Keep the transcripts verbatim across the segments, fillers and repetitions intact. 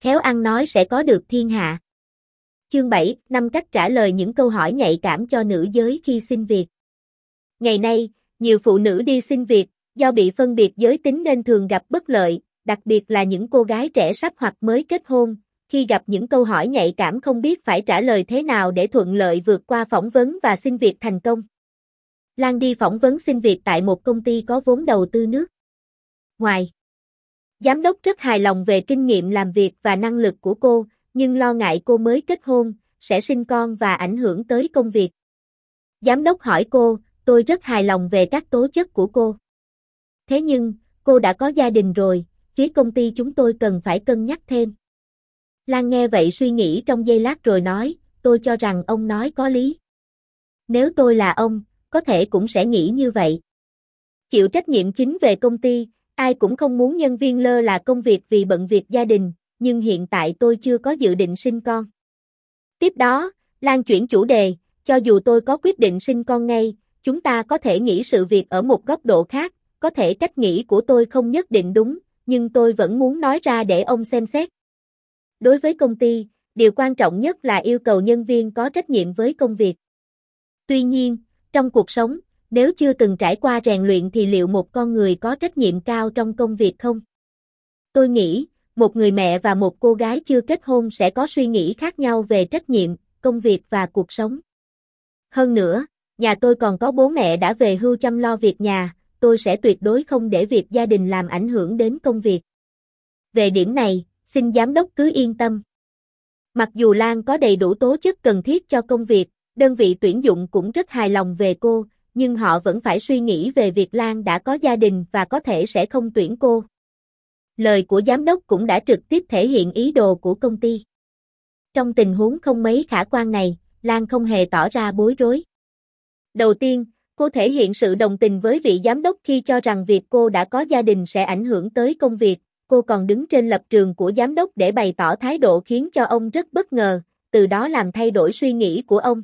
khéo ăn nói sẽ có được thiên hạ. Chương bảy, năm cách trả lời những câu hỏi nhạy cảm cho nữ giới khi xin việc. Ngày nay, nhiều phụ nữ đi xin việc, do bị phân biệt giới tính nên thường gặp bất lợi, đặc biệt là những cô gái trẻ sắp hoặc mới kết hôn, khi gặp những câu hỏi nhạy cảm không biết phải trả lời thế nào để thuận lợi vượt qua phỏng vấn và xin việc thành công. Lan đi phỏng vấn xin việc tại một công ty có vốn đầu tư nước ngoài. Giám đốc rất hài lòng về kinh nghiệm làm việc và năng lực của cô, nhưng lo ngại cô mới kết hôn, sẽ sinh con và ảnh hưởng tới công việc. Giám đốc hỏi cô, tôi rất hài lòng về các tố chất của cô. Thế nhưng, cô đã có gia đình rồi, phía công ty chúng tôi cần phải cân nhắc thêm. Lan nghe vậy suy nghĩ trong giây lát rồi nói, tôi cho rằng ông nói có lý. Nếu tôi là ông, có thể cũng sẽ nghĩ như vậy. Chịu trách nhiệm chính về công ty, ai cũng không muốn nhân viên lơ là công việc vì bận việc gia đình, nhưng hiện tại tôi chưa có dự định sinh con. Tiếp đó, Lan chuyển chủ đề, cho dù tôi có quyết định sinh con ngay, chúng ta có thể nghĩ sự việc ở một góc độ khác, có thể cách nghĩ của tôi không nhất định đúng, nhưng tôi vẫn muốn nói ra để ông xem xét. Đối với công ty, điều quan trọng nhất là yêu cầu nhân viên có trách nhiệm với công việc. Tuy nhiên, trong cuộc sống, nếu chưa từng trải qua rèn luyện thì liệu một con người có trách nhiệm cao trong công việc không? Tôi nghĩ, một người mẹ và một cô gái chưa kết hôn sẽ có suy nghĩ khác nhau về trách nhiệm, công việc và cuộc sống. Hơn nữa, nhà tôi còn có bố mẹ đã về hưu chăm lo việc nhà, tôi sẽ tuyệt đối không để việc gia đình làm ảnh hưởng đến công việc. Về điểm này, xin giám đốc cứ yên tâm. Mặc dù Lan có đầy đủ tố chất cần thiết cho công việc, đơn vị tuyển dụng cũng rất hài lòng về cô, nhưng họ vẫn phải suy nghĩ về việc Lan đã có gia đình và có thể sẽ không tuyển cô. Lời của giám đốc cũng đã trực tiếp thể hiện ý đồ của công ty. Trong tình huống không mấy khả quan này, Lan không hề tỏ ra bối rối. Đầu tiên, cô thể hiện sự đồng tình với vị giám đốc khi cho rằng việc cô đã có gia đình sẽ ảnh hưởng tới công việc, cô còn đứng trên lập trường của giám đốc để bày tỏ thái độ khiến cho ông rất bất ngờ, từ đó làm thay đổi suy nghĩ của ông.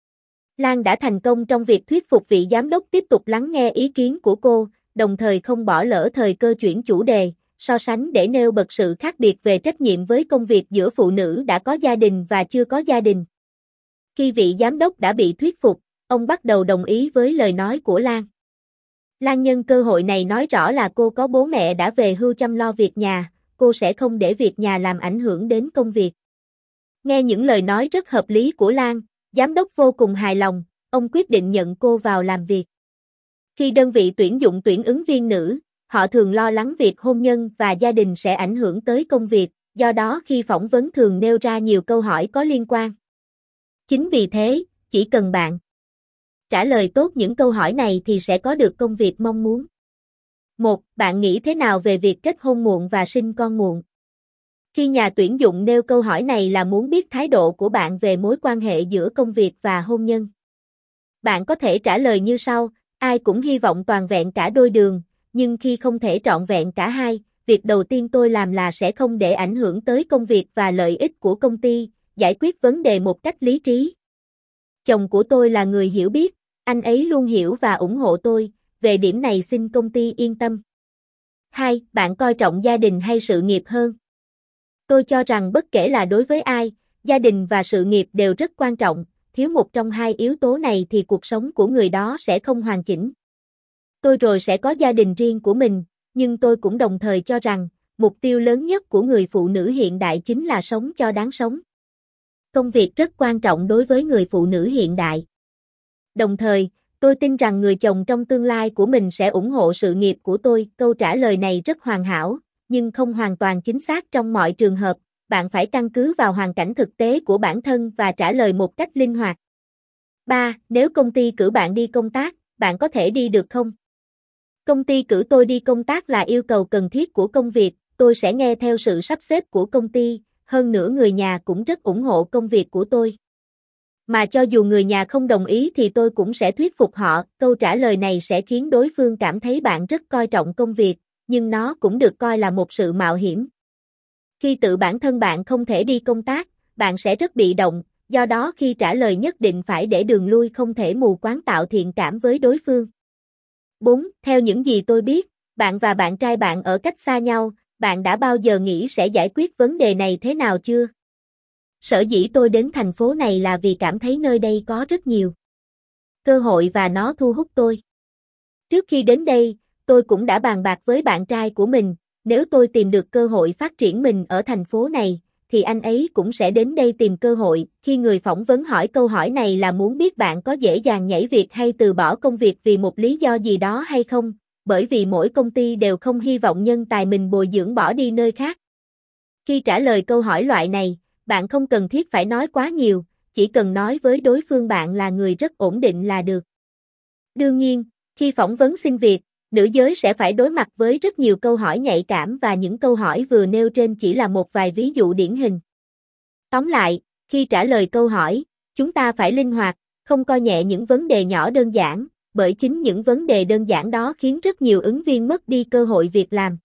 Lan đã thành công trong việc thuyết phục vị giám đốc tiếp tục lắng nghe ý kiến của cô, đồng thời không bỏ lỡ thời cơ chuyển chủ đề, so sánh để nêu bật sự khác biệt về trách nhiệm với công việc giữa phụ nữ đã có gia đình và chưa có gia đình. Khi vị giám đốc đã bị thuyết phục, ông bắt đầu đồng ý với lời nói của Lan. Lan nhân cơ hội này nói rõ là cô có bố mẹ đã về hưu chăm lo việc nhà, cô sẽ không để việc nhà làm ảnh hưởng đến công việc. Nghe những lời nói rất hợp lý của Lan, giám đốc vô cùng hài lòng, ông quyết định nhận cô vào làm việc. Khi đơn vị tuyển dụng tuyển ứng viên nữ, họ thường lo lắng việc hôn nhân và gia đình sẽ ảnh hưởng tới công việc, do đó khi phỏng vấn thường nêu ra nhiều câu hỏi có liên quan. Chính vì thế, chỉ cần bạn trả lời tốt những câu hỏi này thì sẽ có được công việc mong muốn. một. Bạn nghĩ thế nào về việc kết hôn muộn và sinh con muộn? Khi nhà tuyển dụng nêu câu hỏi này là muốn biết thái độ của bạn về mối quan hệ giữa công việc và hôn nhân. Bạn có thể trả lời như sau, ai cũng hy vọng toàn vẹn cả đôi đường, nhưng khi không thể trọn vẹn cả hai, việc đầu tiên tôi làm là sẽ không để ảnh hưởng tới công việc và lợi ích của công ty, giải quyết vấn đề một cách lý trí. Chồng của tôi là người hiểu biết, anh ấy luôn hiểu và ủng hộ tôi, về điểm này xin công ty yên tâm. hai. Bạn coi trọng gia đình hay sự nghiệp hơn? Tôi cho rằng bất kể là đối với ai, gia đình và sự nghiệp đều rất quan trọng, thiếu một trong hai yếu tố này thì cuộc sống của người đó sẽ không hoàn chỉnh. Tôi rồi sẽ có gia đình riêng của mình, nhưng tôi cũng đồng thời cho rằng, mục tiêu lớn nhất của người phụ nữ hiện đại chính là sống cho đáng sống. Công việc rất quan trọng đối với người phụ nữ hiện đại. Đồng thời, tôi tin rằng người chồng trong tương lai của mình sẽ ủng hộ sự nghiệp của tôi. Câu trả lời này rất hoàn hảo, nhưng không hoàn toàn chính xác trong mọi trường hợp, bạn phải căn cứ vào hoàn cảnh thực tế của bản thân và trả lời một cách linh hoạt. ba. Nếu công ty cử bạn đi công tác, bạn có thể đi được không? Công ty cử tôi đi công tác là yêu cầu cần thiết của công việc, tôi sẽ nghe theo sự sắp xếp của công ty, hơn nữa người nhà cũng rất ủng hộ công việc của tôi. Mà cho dù người nhà không đồng ý thì tôi cũng sẽ thuyết phục họ, câu trả lời này sẽ khiến đối phương cảm thấy bạn rất coi trọng công việc, nhưng nó cũng được coi là một sự mạo hiểm. Khi tự bản thân bạn không thể đi công tác, bạn sẽ rất bị động, do đó khi trả lời nhất định phải để đường lui, không thể mù quáng tạo thiện cảm với đối phương. bốn. Theo những gì tôi biết, bạn và bạn trai bạn ở cách xa nhau, bạn đã bao giờ nghĩ sẽ giải quyết vấn đề này thế nào chưa? Sở dĩ tôi đến thành phố này là vì cảm thấy nơi đây có rất nhiều cơ hội và nó thu hút tôi. Trước khi đến đây, tôi cũng đã bàn bạc với bạn trai của mình, nếu tôi tìm được cơ hội phát triển mình ở thành phố này, thì anh ấy cũng sẽ đến đây tìm cơ hội. Khi người phỏng vấn hỏi câu hỏi này là muốn biết bạn có dễ dàng nhảy việc hay từ bỏ công việc vì một lý do gì đó hay không, bởi vì mỗi công ty đều không hy vọng nhân tài mình bồi dưỡng bỏ đi nơi khác. Khi trả lời câu hỏi loại này, bạn không cần thiết phải nói quá nhiều, chỉ cần nói với đối phương bạn là người rất ổn định là được. Đương nhiên, khi phỏng vấn xin việc, nữ giới sẽ phải đối mặt với rất nhiều câu hỏi nhạy cảm và những câu hỏi vừa nêu trên chỉ là một vài ví dụ điển hình. Tóm lại, khi trả lời câu hỏi, chúng ta phải linh hoạt, không coi nhẹ những vấn đề nhỏ đơn giản, bởi chính những vấn đề đơn giản đó khiến rất nhiều ứng viên mất đi cơ hội việc làm.